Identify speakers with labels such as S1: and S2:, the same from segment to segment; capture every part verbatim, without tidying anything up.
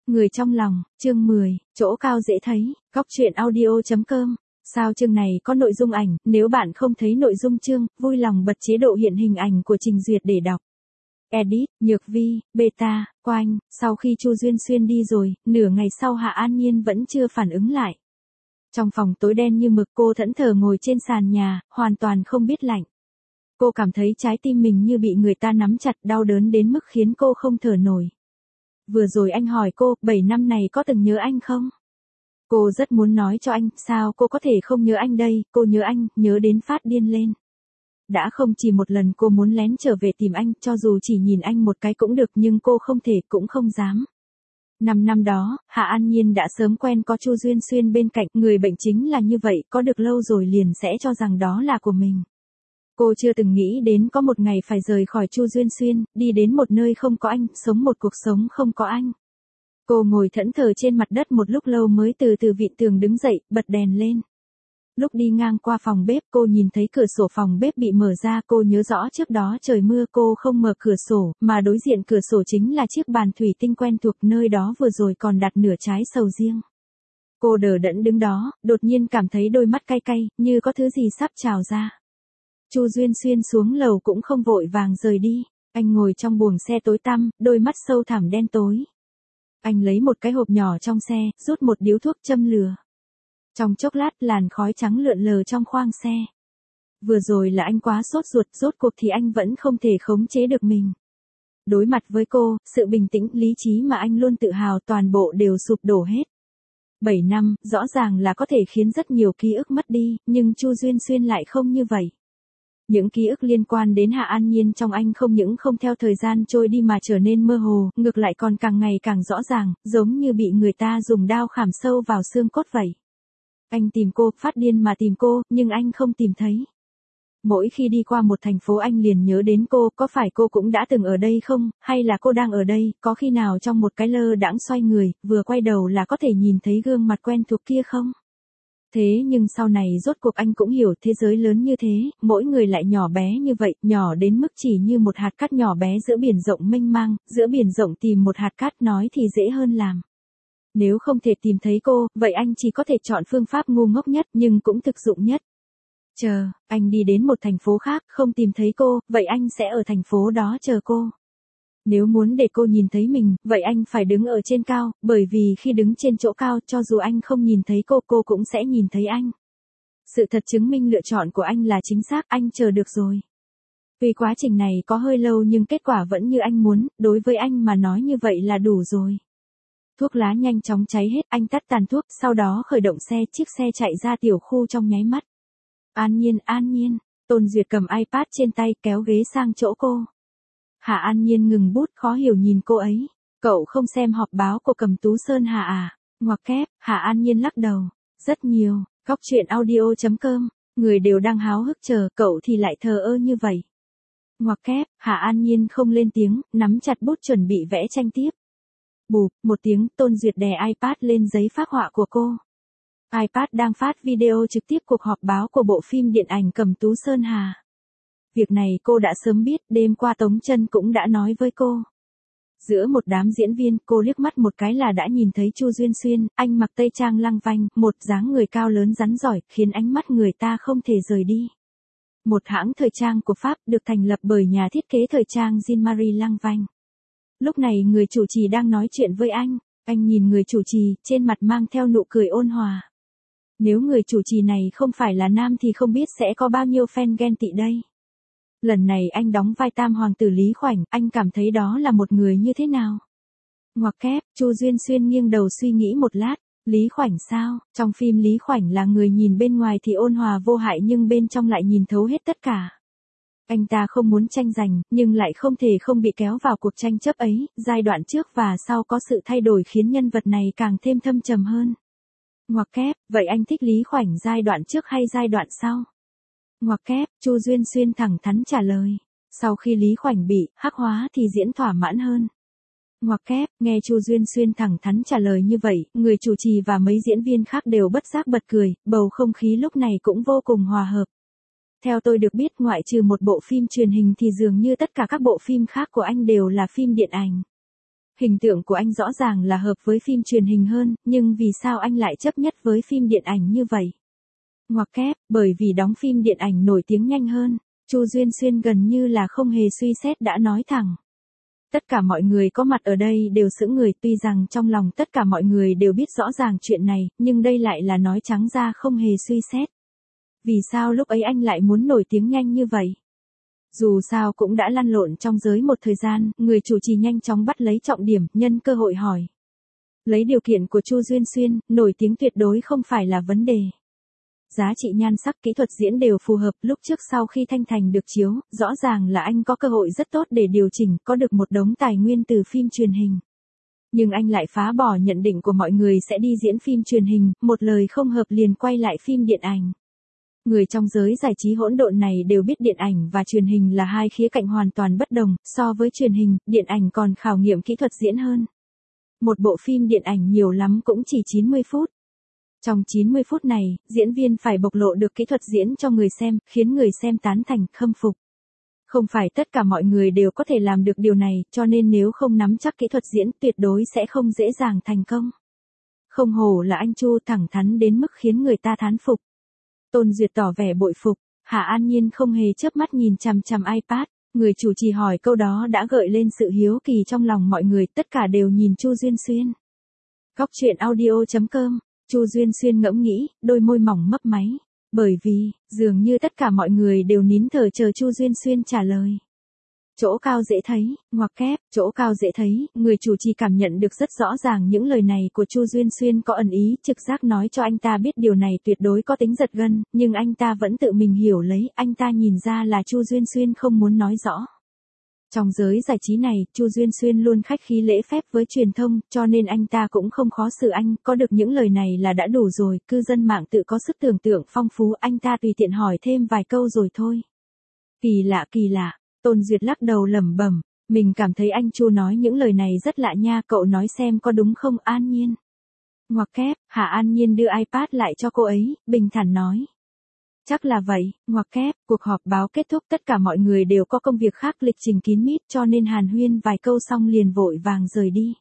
S1: Người trong lòng, chương mười, chỗ cao dễ thấy, góc truyện audio chấm com. Sao chương này có nội dung ảnh, nếu bạn không thấy nội dung chương, vui lòng bật chế độ hiện hình ảnh của trình duyệt để đọc. Edit, Nhược Vi, Beta, Quanh, sau khi Chu Duyên Xuyên đi rồi, nửa ngày sau Hạ An Nhiên vẫn chưa phản ứng lại. Trong phòng tối đen như mực, cô thẫn thờ ngồi trên sàn nhà, hoàn toàn không biết lạnh. Cô cảm thấy trái tim mình như bị người ta nắm chặt, đau đớn đến mức khiến cô không thở nổi. Vừa rồi anh hỏi cô, bảy năm này có từng nhớ anh không? Cô rất muốn nói cho anh, sao cô có thể không nhớ anh đây, cô nhớ anh, nhớ đến phát điên lên. Đã không chỉ một lần cô muốn lén trở về tìm anh, cho dù chỉ nhìn anh một cái cũng được nhưng cô không thể cũng không dám. Năm năm đó, Hạ An Nhiên đã sớm quen có Chu Duyên Xuyên bên cạnh, người bệnh chính là như vậy, có được lâu rồi liền sẽ cho rằng đó là của mình. Cô chưa từng nghĩ đến có một ngày phải rời khỏi Chu Duyên Xuyên, đi đến một nơi không có anh, sống một cuộc sống không có anh. Cô ngồi thẫn thờ trên mặt đất một lúc lâu mới từ từ vịn tường đứng dậy, bật đèn lên. Lúc đi ngang qua phòng bếp cô nhìn thấy cửa sổ phòng bếp bị mở ra, cô nhớ rõ trước đó trời mưa cô không mở cửa sổ, mà đối diện cửa sổ chính là chiếc bàn thủy tinh quen thuộc, nơi đó vừa rồi còn đặt nửa trái sầu riêng. Cô đờ đẫn đứng đó, đột nhiên cảm thấy đôi mắt cay cay, như có thứ gì sắp trào ra. Chu Duyên Xuyên xuống lầu cũng không vội vàng rời đi, anh ngồi trong buồng xe tối tăm, đôi mắt sâu thẳm đen tối. Anh lấy một cái hộp nhỏ trong xe, rút một điếu thuốc châm lửa. Trong chốc lát làn khói trắng lượn lờ trong khoang xe. Vừa rồi là anh quá sốt ruột, rốt cuộc thì anh vẫn không thể khống chế được mình. Đối mặt với cô, sự bình tĩnh, lý trí mà anh luôn tự hào toàn bộ đều sụp đổ hết. Bảy năm, rõ ràng là có thể khiến rất nhiều ký ức mất đi, nhưng Chu Duyên Xuyên lại không như vậy. Những ký ức liên quan đến Hạ An Nhiên trong anh không những không theo thời gian trôi đi mà trở nên mơ hồ, ngược lại còn càng ngày càng rõ ràng, giống như bị người ta dùng đao khảm sâu vào xương cốt vậy. Anh tìm cô, phát điên mà tìm cô, nhưng anh không tìm thấy. Mỗi khi đi qua một thành phố anh liền nhớ đến cô, có phải cô cũng đã từng ở đây không, hay là cô đang ở đây, có khi nào trong một cái lơ đãng xoay người, vừa quay đầu là có thể nhìn thấy gương mặt quen thuộc kia không? Thế nhưng sau này rốt cuộc anh cũng hiểu thế giới lớn như thế, mỗi người lại nhỏ bé như vậy, nhỏ đến mức chỉ như một hạt cát nhỏ bé giữa biển rộng mênh mang, giữa biển rộng tìm một hạt cát nói thì dễ hơn làm. Nếu không thể tìm thấy cô, vậy anh chỉ có thể chọn phương pháp ngu ngốc nhất nhưng cũng thực dụng nhất. Chờ, anh đi đến một thành phố khác, không tìm thấy cô, vậy anh sẽ ở thành phố đó chờ cô. Nếu muốn để cô nhìn thấy mình, vậy anh phải đứng ở trên cao, bởi vì khi đứng trên chỗ cao, cho dù anh không nhìn thấy cô, cô cũng sẽ nhìn thấy anh. Sự thật chứng minh lựa chọn của anh là chính xác, anh chờ được rồi. Vì quá trình này có hơi lâu nhưng kết quả vẫn như anh muốn, đối với anh mà nói như vậy là đủ rồi. Thuốc lá nhanh chóng cháy hết, anh tắt tàn thuốc, sau đó khởi động xe, chiếc xe chạy ra tiểu khu trong nháy mắt. An Nhiên, An Nhiên, Tôn Duyệt cầm iPad trên tay kéo ghế sang chỗ cô. Hạ An Nhiên ngừng bút, khó hiểu nhìn cô ấy. Cậu không xem họp báo của Cầm Tú Sơn Hà à? Ngoặc kép, Hạ An Nhiên lắc đầu. Rất nhiều, góc truyện audio chấm com, người đều đang háo hức chờ, cậu thì lại thờ ơ như vậy. Ngoặc kép, Hạ An Nhiên không lên tiếng, nắm chặt bút chuẩn bị vẽ tranh tiếp. Bụp, một tiếng, Tôn Duyệt đè iPad lên giấy phác họa của cô. iPad đang phát video trực tiếp cuộc họp báo của bộ phim điện ảnh Cầm Tú Sơn Hà. Việc này cô đã sớm biết, đêm qua Tống Chân cũng đã nói với cô. Giữa một đám diễn viên, cô liếc mắt một cái là đã nhìn thấy Chu Duyên Xuyên, anh mặc tây trang lăng vanh, một dáng người cao lớn rắn giỏi, khiến ánh mắt người ta không thể rời đi. Một hãng thời trang của Pháp được thành lập bởi nhà thiết kế thời trang Jean-Marie Lanvin. Lúc này người chủ trì đang nói chuyện với anh, anh nhìn người chủ trì, trên mặt mang theo nụ cười ôn hòa. Nếu người chủ trì này không phải là nam thì không biết sẽ có bao nhiêu fan ghen tị đây. Lần này anh đóng vai tam hoàng tử Lý Khoảnh, anh cảm thấy đó là một người như thế nào? Ngoặc kép, Chu Duyên Xuyên nghiêng đầu suy nghĩ một lát, Lý Khoảnh sao? Trong phim Lý Khoảnh là người nhìn bên ngoài thì ôn hòa vô hại nhưng bên trong lại nhìn thấu hết tất cả. Anh ta không muốn tranh giành, nhưng lại không thể không bị kéo vào cuộc tranh chấp ấy, giai đoạn trước và sau có sự thay đổi khiến nhân vật này càng thêm thâm trầm hơn. Ngoặc kép, vậy anh thích Lý Khoảnh giai đoạn trước hay giai đoạn sau? Ngoặc kép, Chu Duyên Xuyên thẳng thắn trả lời. Sau khi Lý Khoảnh bị hắc hóa thì diễn thỏa mãn hơn. Ngoặc kép, nghe Chu Duyên Xuyên thẳng thắn trả lời như vậy, người chủ trì và mấy diễn viên khác đều bất giác bật cười, bầu không khí lúc này cũng vô cùng hòa hợp. Theo tôi được biết ngoại trừ một bộ phim truyền hình thì dường như tất cả các bộ phim khác của anh đều là phim điện ảnh. Hình tượng của anh rõ ràng là hợp với phim truyền hình hơn, nhưng vì sao anh lại chấp nhất với phim điện ảnh như vậy? Ngoặc kép, bởi vì đóng phim điện ảnh nổi tiếng nhanh hơn. Chu Duyên Xuyên gần như là không hề suy xét đã nói thẳng. Tất cả mọi người có mặt ở đây đều sững người, tuy rằng trong lòng tất cả mọi người đều biết rõ ràng chuyện này, nhưng đây lại là nói trắng ra không hề suy xét. Vì sao lúc ấy anh lại muốn nổi tiếng nhanh như vậy? Dù sao cũng đã lăn lộn trong giới một thời gian, người chủ trì nhanh chóng bắt lấy trọng điểm, nhân cơ hội hỏi. Lấy điều kiện của Chu Duyên Xuyên, nổi tiếng tuyệt đối không phải là vấn đề. Giá trị nhan sắc, kỹ thuật diễn đều phù hợp. Lúc trước sau khi Thanh Thành được chiếu, rõ ràng là anh có cơ hội rất tốt để điều chỉnh, có được một đống tài nguyên từ phim truyền hình. Nhưng anh lại phá bỏ nhận định của mọi người sẽ đi diễn phim truyền hình, một lời không hợp liền quay lại phim điện ảnh. Người trong giới giải trí hỗn độn này đều biết điện ảnh và truyền hình là hai khía cạnh hoàn toàn bất đồng, so với truyền hình, điện ảnh còn khảo nghiệm kỹ thuật diễn hơn. Một bộ phim điện ảnh nhiều lắm cũng chỉ chín mươi phút. Trong chín mươi phút này, diễn viên phải bộc lộ được kỹ thuật diễn cho người xem, khiến người xem tán thành, khâm phục. Không phải tất cả mọi người đều có thể làm được điều này, cho nên nếu không nắm chắc kỹ thuật diễn tuyệt đối sẽ không dễ dàng thành công. Không hổ là anh Chu, thẳng thắn đến mức khiến người ta thán phục. Tôn Duyệt tỏ vẻ bội phục, Hạ An Nhiên không hề chớp mắt nhìn chằm chằm iPad, người chủ trì hỏi câu đó đã gợi lên sự hiếu kỳ trong lòng mọi người, tất cả đều nhìn Chu Duyên Xuyên. Góc truyện audio chấm com, Chu Duyên Xuyên ngẫm nghĩ, đôi môi mỏng mấp máy, bởi vì, dường như tất cả mọi người đều nín thở chờ Chu Duyên Xuyên trả lời. Chỗ cao dễ thấy, ngoặc kép, chỗ cao dễ thấy, người chủ trì cảm nhận được rất rõ ràng những lời này của Chu Duyên Xuyên có ẩn ý, trực giác nói cho anh ta biết điều này tuyệt đối có tính giật gân, nhưng anh ta vẫn tự mình hiểu lấy, anh ta nhìn ra là Chu Duyên Xuyên không muốn nói rõ. Trong giới giải trí này, Chu Duyên Xuyên luôn khách khí lễ phép với truyền thông, cho nên anh ta cũng không khó xử anh, có được những lời này là đã đủ rồi, cư dân mạng tự có sức tưởng tượng phong phú, anh ta tùy tiện hỏi thêm vài câu rồi thôi. Kỳ lạ kỳ lạ. Tôn Duyệt lắc đầu lẩm bẩm, mình cảm thấy anh Chu nói những lời này rất lạ nha, cậu nói xem có đúng không? An Nhiên. Ngoặc kép, Hạ An Nhiên đưa iPad lại cho cô ấy, bình thản nói. Chắc là vậy, ngoặc kép, cuộc họp báo kết thúc, tất cả mọi người đều có công việc khác, lịch trình kín mít, cho nên hàn huyên vài câu xong liền vội vàng rời đi.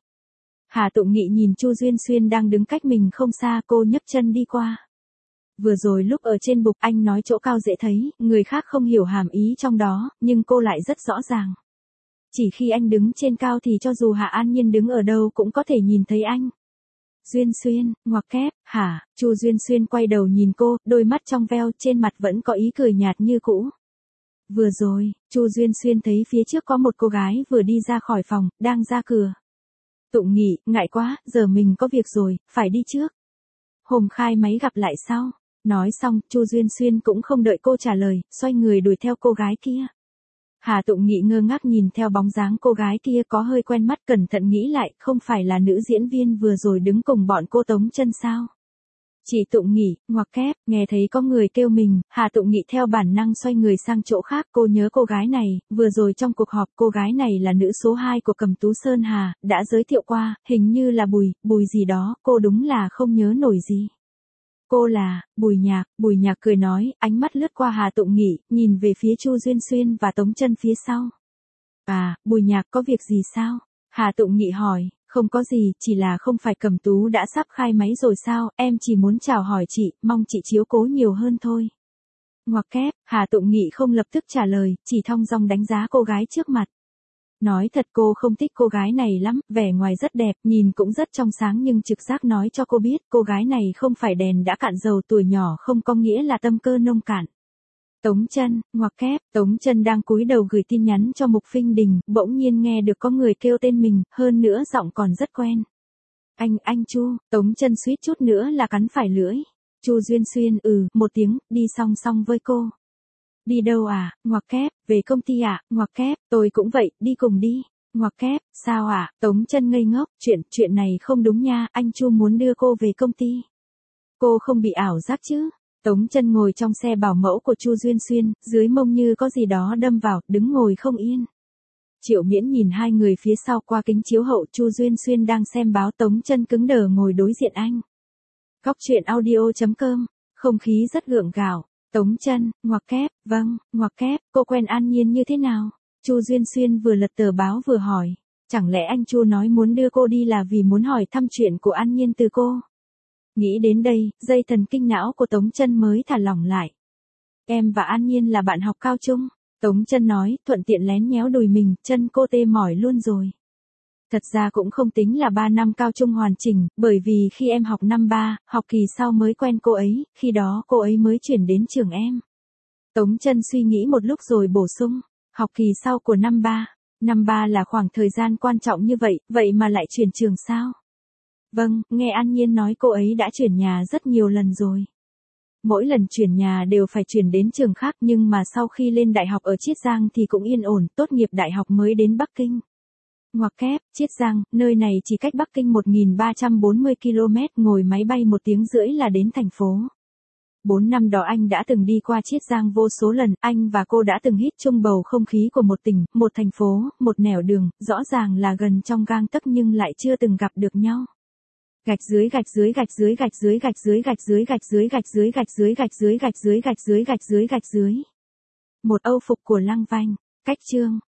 S1: Hà Tụng Nghị nhìn Chu Duyên Xuyên đang đứng cách mình không xa, cô nhấc chân đi qua. Vừa rồi lúc ở trên bục anh nói chỗ cao dễ thấy, người khác không hiểu hàm ý trong đó, nhưng cô lại rất rõ ràng. Chỉ khi anh đứng trên cao thì cho dù Hạ An Nhiên đứng ở đâu cũng có thể nhìn thấy anh. Duyên Xuyên, ngoặc kép, hả? Chu Duyên Xuyên quay đầu nhìn cô, đôi mắt trong veo, trên mặt vẫn có ý cười nhạt như cũ. Vừa rồi, Chu Duyên Xuyên thấy phía trước có một cô gái vừa đi ra khỏi phòng, đang ra cửa. Tụng Nghị, ngại quá, giờ mình có việc rồi, phải đi trước. Hôm khai máy gặp lại sau. Nói xong, Chu Duyên Xuyên cũng không đợi cô trả lời, xoay người đuổi theo cô gái kia. Hà Tụng Nghị ngơ ngác nhìn theo bóng dáng cô gái kia, có hơi quen mắt, cẩn thận nghĩ lại, không phải là nữ diễn viên vừa rồi đứng cùng bọn cô Tống Chân sao? Chị Tụng Nghị, ngoặc kép, nghe thấy có người kêu mình, Hà Tụng Nghị theo bản năng xoay người sang chỗ khác, cô nhớ cô gái này, vừa rồi trong cuộc họp cô gái này là nữ số hai của Cầm Tú Sơn Hà, đã giới thiệu qua, hình như là Bùi, Bùi gì đó, cô đúng là không nhớ nổi gì. Cô là, Bùi Nhạc, Bùi Nhạc cười nói, ánh mắt lướt qua Hà Tụng Nghị, nhìn về phía Chu Duyên Xuyên và Tống Chân phía sau. À, Bùi Nhạc có việc gì sao? Hà Tụng Nghị hỏi, không có gì, chỉ là không phải Cẩm Tú đã sắp khai máy rồi sao, em chỉ muốn chào hỏi chị, mong chị chiếu cố nhiều hơn thôi. Ngoặc kép, Hà Tụng Nghị không lập tức trả lời, chỉ thong dong đánh giá cô gái trước mặt. Nói thật cô không thích cô gái này lắm, vẻ ngoài rất đẹp, nhìn cũng rất trong sáng nhưng trực giác nói cho cô biết cô gái này không phải đèn đã cạn dầu, tuổi nhỏ không có nghĩa là tâm cơ nông cạn. Tống Chân, ngoặc kép, Tống Chân đang cúi đầu gửi tin nhắn cho Mục Phinh Đình, bỗng nhiên nghe được có người kêu tên mình, hơn nữa giọng còn rất quen. Anh, anh Chu, Tống Chân suýt chút nữa là cắn phải lưỡi. Chu Duyên Xuyên, ừ, một tiếng, đi song song với cô. Đi đâu à, ngoặc kép, về công ty à, ngoặc kép, tôi cũng vậy, đi cùng đi, ngoặc kép, sao à, Tống Chân ngây ngốc, chuyện, chuyện này không đúng nha, anh Chu muốn đưa cô về công ty. Cô không bị ảo giác chứ? Tống Chân ngồi trong xe bảo mẫu của Chu Duyên Xuyên, dưới mông như có gì đó đâm vào, đứng ngồi không yên. Triệu Miễn nhìn hai người phía sau qua kính chiếu hậu, Chu Duyên Xuyên đang xem báo, Tống Chân cứng đờ ngồi đối diện anh. Góc truyện audio chấm com, không khí rất gượng gạo. Tống Chân, ngoặc kép, vâng, ngoặc kép, cô quen An Nhiên như thế nào? Chu Duyên Xuyên vừa lật tờ báo vừa hỏi. Chẳng lẽ anh Chu nói muốn đưa cô đi là vì muốn hỏi thăm chuyện của An Nhiên từ cô? Nghĩ đến đây, dây thần kinh não của Tống Chân mới thả lỏng lại. Em và An Nhiên là bạn học cao trung. Tống Chân nói, thuận tiện lén nhéo đùi mình, chân cô tê mỏi luôn rồi. Thật ra cũng không tính là ba năm cao trung hoàn chỉnh, bởi vì khi em học năm ba, học kỳ sau mới quen cô ấy, khi đó cô ấy mới chuyển đến trường em. Tống Chân suy nghĩ một lúc rồi bổ sung, học kỳ sau của năm ba. Năm ba là khoảng thời gian quan trọng như vậy, vậy mà lại chuyển trường sao? Vâng, nghe An Nhiên nói cô ấy đã chuyển nhà rất nhiều lần rồi. Mỗi lần chuyển nhà đều phải chuyển đến trường khác, nhưng mà sau khi lên đại học ở Chiết Giang thì cũng yên ổn, tốt nghiệp đại học mới đến Bắc Kinh. Ngoặc kép, Chiết Giang, nơi này chỉ cách Bắc Kinh một nghìn ba trăm bốn mươi ki lô mét, ngồi máy bay một tiếng rưỡi là đến thành phố. Bốn năm đó anh đã từng đi qua Chiết Giang vô số lần, anh và cô đã từng hít chung bầu không khí của một tỉnh, một thành phố, một nẻo đường, rõ ràng là gần trong gang tấc nhưng lại chưa từng gặp được nhau. Gạch dưới gạch dưới gạch dưới gạch dưới gạch dưới gạch dưới gạch dưới gạch dưới gạch dưới gạch dưới gạch dưới gạch dưới gạch dưới gạch dưới. Một âu phục của Lăng Vanh, cách chương.